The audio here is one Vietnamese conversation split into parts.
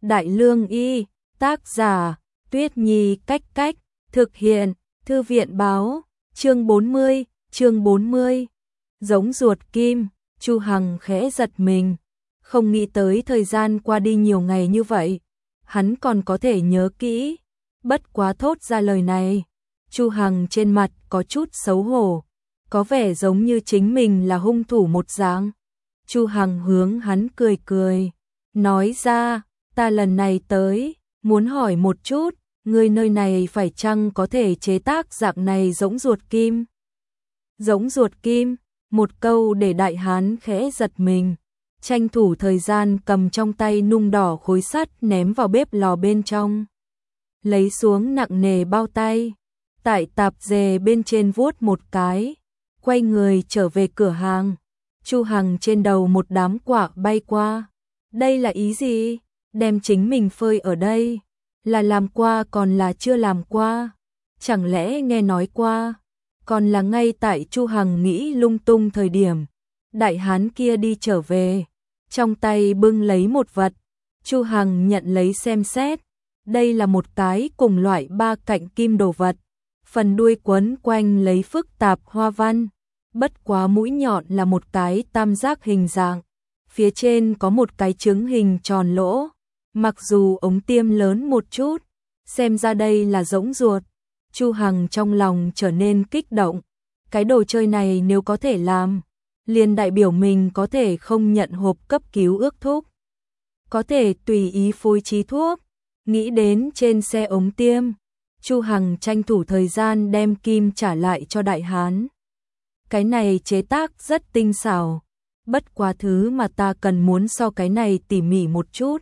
Đại Lương Y, tác giả, Tuyết Nhi Cách, thực hiện, Thư viện báo, chương 40, giống ruột kim, Chu Hằng khẽ giật mình, không nghĩ tới thời gian qua đi nhiều ngày như vậy, hắn còn có thể nhớ kỹ, bất quá thốt ra lời này, Chu Hằng trên mặt có chút xấu hổ, có vẻ giống như chính mình là hung thủ một dạng. Chu Hằng hướng hắn cười, nói ra, ta lần này tới, muốn hỏi một chút, người nơi này phải chăng có thể chế tác dạng này giống ruột kim? Giống ruột kim, một câu để đại hán khẽ giật mình, tranh thủ thời gian cầm trong tay nung đỏ khối sắt ném vào bếp lò bên trong. Lấy xuống nặng nề bao tay, tại tạp dề bên trên vuốt một cái, quay người trở về cửa hàng. Chu Hằng trên đầu một đám quả bay qua. Đây là ý gì? Đem chính mình phơi ở đây, là làm qua còn là chưa làm qua? Chẳng lẽ nghe nói qua? Còn là ngay tại Chu Hằng nghĩ lung tung thời điểm, đại hán kia đi trở về, trong tay bưng lấy một vật. Chu Hằng nhận lấy xem xét, đây là một cái cùng loại ba cạnh kim đồ vật, phần đuôi quấn quanh lấy phức tạp hoa văn, bất quá mũi nhọn là một cái tam giác hình dạng, phía trên có một cái trứng hình tròn lỗ, mặc dù ống tiêm lớn một chút, xem ra đây là giống ruột. Chu Hằng trong lòng trở nên kích động, cái đồ chơi này nếu có thể làm, liền đại biểu mình có thể không nhận hộp cấp cứu ước thúc, có thể tùy ý phối trí thuốc. Nghĩ đến trên xe ống tiêm, Chu Hằng tranh thủ thời gian đem kim trả lại cho đại hán. Cái này chế tác rất tinh xảo, bất quá thứ mà ta cần muốn so cái này tỉ mỉ một chút.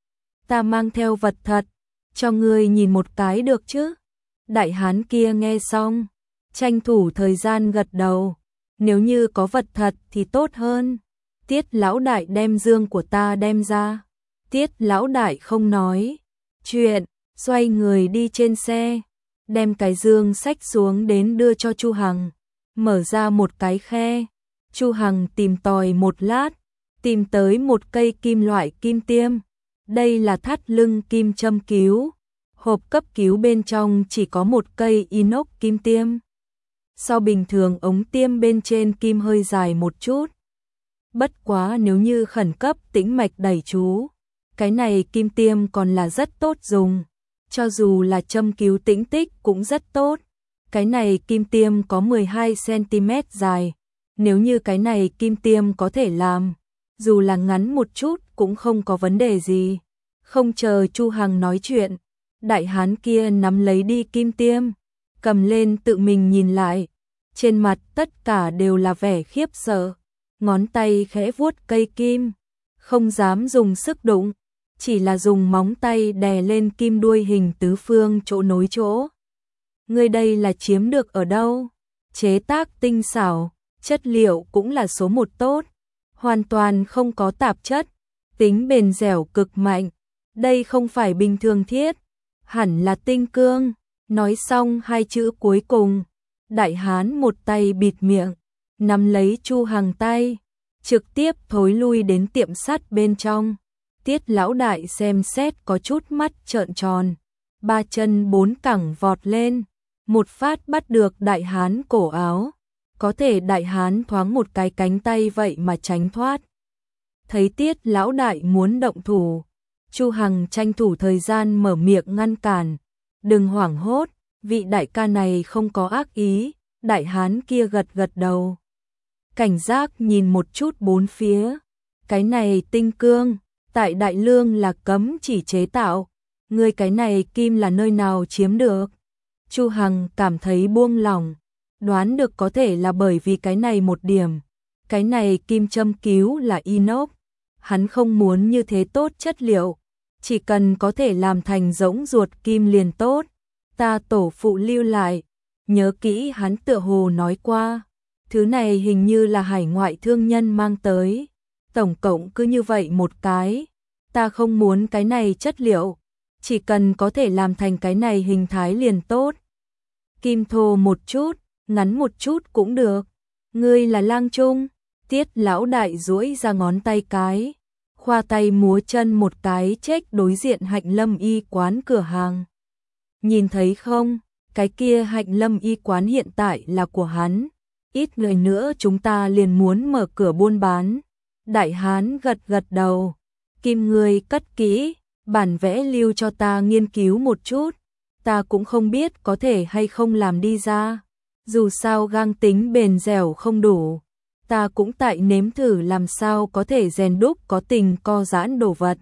Ta mang theo vật thật, cho ngươi nhìn một cái được chứ? Đại hán kia nghe xong, tranh thủ thời gian gật đầu, nếu như có vật thật thì tốt hơn. Tiết lão đại đem dương của ta đem ra. Tiết lão đại không nói chuyện, xoay người đi trên xe, đem cái dương xách xuống đến đưa cho Chu Hằng, mở ra một cái khe. Chu Hằng tìm tòi một lát, tìm tới một cây kim loại kim tiêm. Đây là thắt lưng kim châm cứu. Hộp cấp cứu bên trong chỉ có một cây inox kim tiêm. So bình thường ống tiêm bên trên kim hơi dài một chút. Bất quá nếu như khẩn cấp tĩnh mạch đẩy chú, cái này kim tiêm còn là rất tốt dùng. Cho dù là châm cứu tĩnh tích cũng rất tốt. Cái này kim tiêm có 12 cm dài. Nếu như cái này kim tiêm có thể làm, dù là ngắn một chút cũng không có vấn đề gì. Không chờ Chu Hằng nói chuyện, đại hán kia nắm lấy đi kim tiêm, cầm lên tự mình nhìn lại, trên mặt tất cả đều là vẻ khiếp sợ, ngón tay khẽ vuốt cây kim, không dám dùng sức đụng, chỉ là dùng móng tay đè lên kim đuôi hình tứ phương chỗ nối chỗ. Ngươi đây là chiếm được ở đâu? Chế tác tinh xảo, chất liệu cũng là số một tốt, hoàn toàn không có tạp chất, tính bền dẻo cực mạnh, đây không phải bình thường thiết, hẳn là tinh cương. Nói xong hai chữ cuối cùng, đại hán một tay bịt miệng, nắm lấy Chu Hằng tay, trực tiếp thối lui đến tiệm sắt bên trong. Tiết lão đại xem xét có chút mắt trợn tròn, ba chân bốn cẳng vọt lên, một phát bắt được đại hán cổ áo, có thể đại hán thoáng một cái cánh tay vậy mà tránh thoát. Thấy Tiết lão đại muốn động thủ, Chu Hằng tranh thủ thời gian mở miệng ngăn cản, đừng hoảng hốt, vị đại ca này không có ác ý. Đại hán kia gật đầu, cảnh giác nhìn một chút bốn phía, cái này tinh cương, tại Đại Lương là cấm chỉ chế tạo, người cái này kim là nơi nào chiếm được? Chu Hằng cảm thấy buông lỏng, đoán được có thể là bởi vì cái này một điểm, cái này kim châm cứu là inox, hắn không muốn như thế tốt chất liệu, chỉ cần có thể làm thành giống ruột kim liền tốt. Ta tổ phụ lưu lại, nhớ kỹ hắn tựa hồ nói qua, thứ này hình như là hải ngoại thương nhân mang tới, tổng cộng cứ như vậy một cái, ta không muốn cái này chất liệu, chỉ cần có thể làm thành cái này hình thái liền tốt. Kim thô một chút, ngắn một chút cũng được. Ngươi là Lang Trung? Tiết lão đại duỗi ra ngón tay cái, khoa tay múa chân một cái check đối diện Hạnh Lâm y quán cửa hàng. Nhìn thấy không, cái kia Hạnh Lâm y quán hiện tại là của hắn, ít người nữa chúng ta liền muốn mở cửa buôn bán. Đại hán gật gật đầu, Kim ngươi cất kỹ, bản vẽ lưu cho ta nghiên cứu một chút, ta cũng không biết có thể hay không làm đi ra, dù sao gang tính bền dẻo không đủ, ta cũng tại nếm thử làm sao có thể rèn đúc có tình co giãn đồ vật.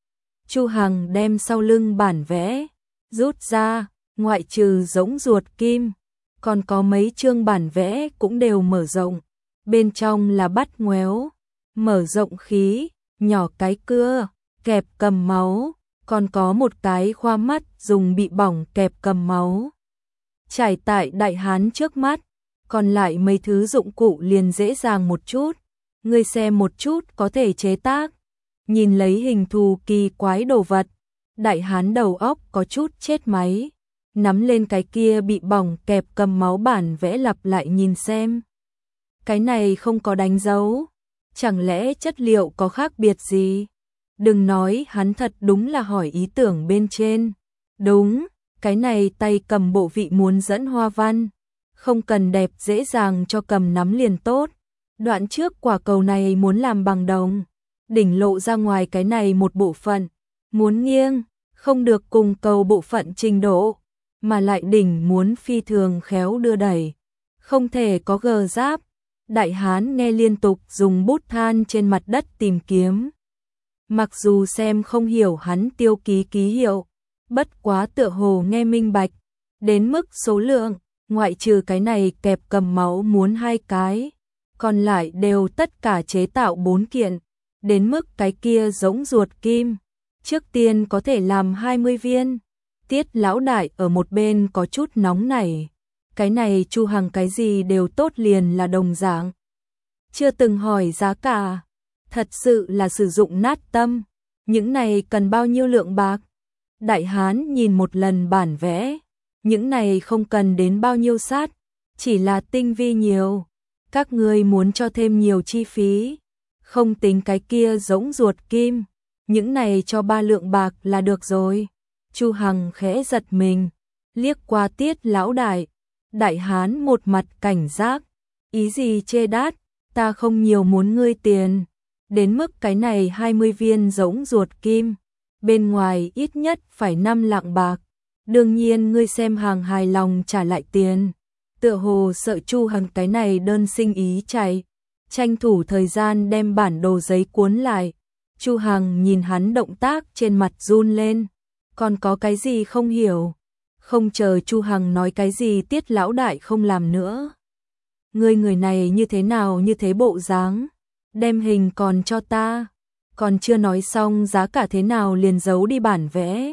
Chu Hằng đem sau lưng bản vẽ rút ra, ngoại trừ giống ruột kim, còn có mấy chương bản vẽ cũng đều mở rộng, bên trong là bắt ngoéo, mở rộng khí, nhỏ cái cưa, kẹp cầm máu, còn có một cái khoa mắt dùng bị bỏng kẹp cầm máu. Trải tại đại hán trước mắt, còn lại mấy thứ dụng cụ liền dễ dàng một chút, ngươi xem một chút có thể chế tác. Nhìn lấy hình thù kỳ quái đồ vật, đại hán đầu óc có chút chết máy, nắm lên cái kia bị bỏng kẹp cầm máu bản vẽ lặp lại nhìn xem. Cái này không có đánh dấu, chẳng lẽ chất liệu có khác biệt gì? Đừng nói, hắn thật đúng là hỏi ý tưởng bên trên. Đúng, cái này tay cầm bộ vị muốn dẫn hoa văn, không cần đẹp, dễ dàng cho cầm nắm liền tốt. Đoạn trước quả cầu này muốn làm bằng đồng, đỉnh lộ ra ngoài cái này một bộ phận, muốn nghiêng, không được cùng cầu bộ phận trình độ, mà lại đỉnh muốn phi thường khéo đưa đẩy, không thể có gờ giáp. Đại hán nghe liên tục dùng bút than trên mặt đất tìm kiếm. Mặc dù xem không hiểu hắn tiêu ký ký hiệu, bất quá tựa hồ nghe minh bạch, đến mức số lượng, ngoại trừ cái này kẹp cầm máu muốn 2 cái, còn lại đều tất cả chế tạo 4 kiện, đến mức cái kia giống ruột kim, trước tiên có thể làm 20 viên. Tiết lão đại ở một bên có chút nóng nảy, cái này Chu Hằng cái gì đều tốt liền là đồng dạng, chưa từng hỏi giá cả, thật sự là sử dụng nát tâm, những này cần bao nhiêu lượng bạc? Đại hán nhìn một lần bản vẽ, những này không cần đến bao nhiêu sát, chỉ là tinh vi nhiều, các ngươi muốn cho thêm nhiều chi phí, không tính cái kia giống ruột kim, những này cho 3 lượng bạc là được rồi. Chu Hằng khẽ giật mình, liếc qua Tiết lão đại, đại hán một mặt cảnh giác, ý gì chê đát, ta không nhiều muốn ngươi tiền, đến mức cái này 20 viên giống ruột kim, bên ngoài ít nhất phải 5 lạng bạc, đương nhiên ngươi xem hàng hài lòng trả lại tiền. Tựa hồ sợ Chu Hằng cái này đơn sinh ý chạy, tranh thủ thời gian đem bản đồ giấy cuốn lại. Chu Hằng nhìn hắn động tác trên mặt run lên, còn có cái gì không hiểu? Không chờ Chu Hằng nói cái gì, Tiết lão đại không làm nữa. Ngươi người này như thế nào như thế bộ dáng, đem hình còn cho ta, còn chưa nói xong giá cả thế nào liền giấu đi bản vẽ.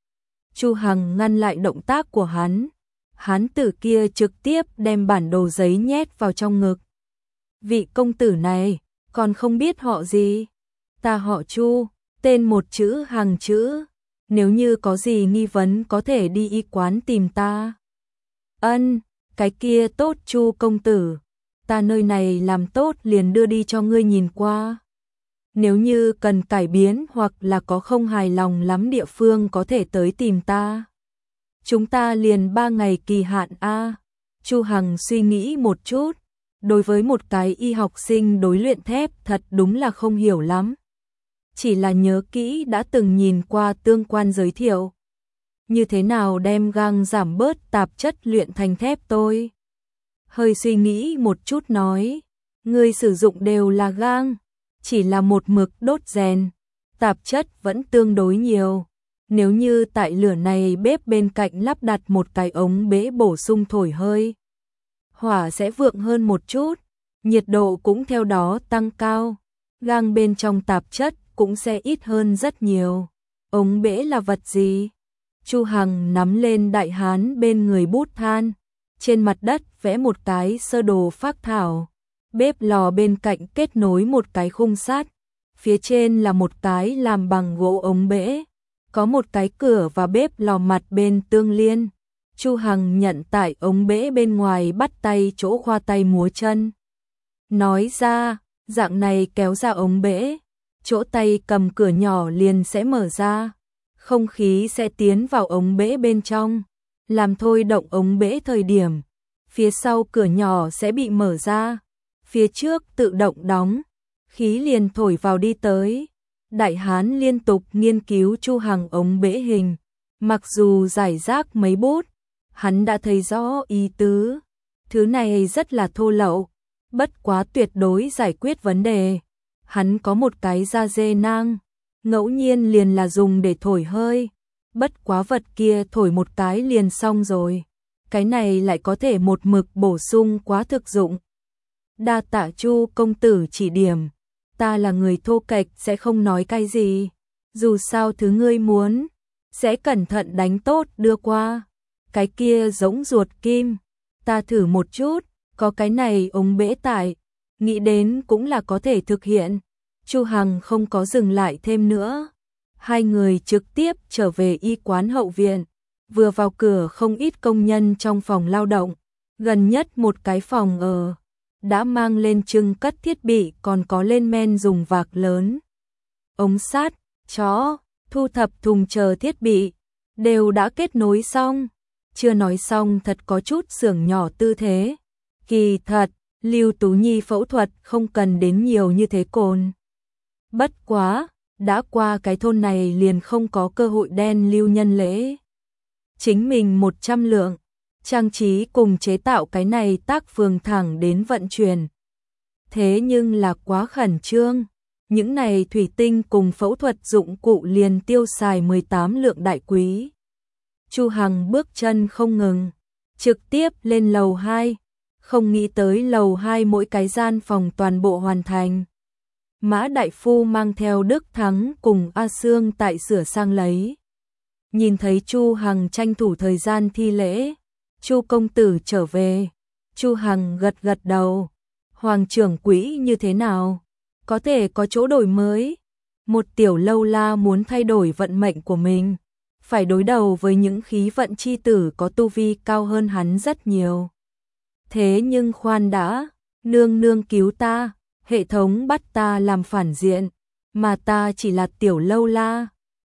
Chu Hằng ngăn lại động tác của hắn, hán tử kia trực tiếp đem bản đồ giấy nhét vào trong ngực. Vị công tử này, còn không biết họ gì? Ta họ Chu, tên một chữ hàng chữ, nếu như có gì nghi vấn có thể đi y quán tìm ta. Ân, cái kia tốt Chu công tử, ta nơi này làm tốt liền đưa đi cho ngươi nhìn qua. Nếu như cần cải biến hoặc là có không hài lòng lắm địa phương có thể tới tìm ta. Chúng ta liền 3 ngày kỳ hạn a. Chu Hằng suy nghĩ một chút, đối với một cái y học sinh đối luyện thép thật đúng là không hiểu lắm. Chỉ là nhớ kỹ đã từng nhìn qua tương quan giới thiệu. Như thế nào đem gang giảm bớt tạp chất luyện thành thép tôi? Hơi suy nghĩ một chút nói, ngươi sử dụng đều là gang, chỉ là một mực đốt rèn, tạp chất vẫn tương đối nhiều. Nếu như tại lửa này bếp bên cạnh lắp đặt một cái ống bể bổ sung thổi hơi, hỏa sẽ vượng hơn một chút, nhiệt độ cũng theo đó tăng cao, gang bên trong tạp chất cũng sẽ ít hơn rất nhiều. Ống bể là vật gì? Chu Hằng nắm lên đại hán bên người bút than, trên mặt đất vẽ một cái sơ đồ phác thảo. Bếp lò bên cạnh kết nối một cái khung sắt, phía trên là một cái làm bằng gỗ ống bể, có một cái cửa và bếp lò mặt bên tương liên. Chu Hằng nhận tại ống bể bên ngoài bắt tay chỗ khoa tay múa chân. Nói ra, dạng này kéo ra ống bể, chỗ tay cầm cửa nhỏ liền sẽ mở ra, không khí sẽ tiến vào ống bể bên trong, làm thôi động ống bể thời điểm, phía sau cửa nhỏ sẽ bị mở ra, phía trước tự động đóng, khí liền thổi vào đi tới. Đại hán liên tục nghiên cứu Chu Hằng ống bể hình, mặc dù giải rác mấy bút, hắn đã thấy rõ ý tứ, thứ này rất là thô lậu, bất quá tuyệt đối giải quyết vấn đề. Hắn có một cái da dê nang, ngẫu nhiên liền là dùng để thổi hơi, bất quá vật kia thổi một cái liền xong rồi, cái này lại có thể một mực bổ sung quá thực dụng. Đa tạ Chu công tử chỉ điểm, ta là người thô kệch sẽ không nói cái gì, dù sao thứ ngươi muốn, sẽ cẩn thận đánh tốt đưa qua. Cái kia giống ruột kim, ta thử một chút, có cái này ống bể tại, nghĩ đến cũng là có thể thực hiện. Chu Hằng không có dừng lại thêm nữa, hai người trực tiếp trở về y quán hậu viện, vừa vào cửa không ít công nhân trong phòng lao động, gần nhất một cái phòng ở đã mang lên trưng cất thiết bị, còn có lên men dùng vạc lớn, ống sắt, chó, thu thập thùng chờ thiết bị, đều đã kết nối xong. Chưa nói xong thật có chút xưởng nhỏ tư thế. Kỳ thật, Lưu Tú Nhi phẫu thuật không cần đến nhiều như thế cồn. Bất quá, đã qua cái thôn này liền không có cơ hội đen lưu nhân lễ. Chính mình 100 lượng, trang trí cùng chế tạo cái này tác phường thẳng đến vận chuyển. Thế nhưng là quá khẩn trương, những này thủy tinh cùng phẫu thuật dụng cụ liền tiêu xài 18 lượng đại quý. Chu Hằng bước chân không ngừng, trực tiếp lên lầu 2, không nghĩ tới lầu 2 mỗi cái gian phòng toàn bộ hoàn thành. Mã Đại Phu mang theo Đức Thắng cùng A Sương tại sửa sang lấy. Nhìn thấy Chu Hằng tranh thủ thời gian thi lễ, Chu công tử trở về. Chu Hằng gật gật đầu. Hoàng trưởng quỹ như thế nào? Có thể có chỗ đổi mới. Một tiểu lâu la muốn thay đổi vận mệnh của mình, phải đối đầu với những khí vận chi tử có tu vi cao hơn hắn rất nhiều. Thế nhưng khoan đã, nương nương cứu ta, hệ thống bắt ta làm phản diện, mà ta chỉ là tiểu lâu la,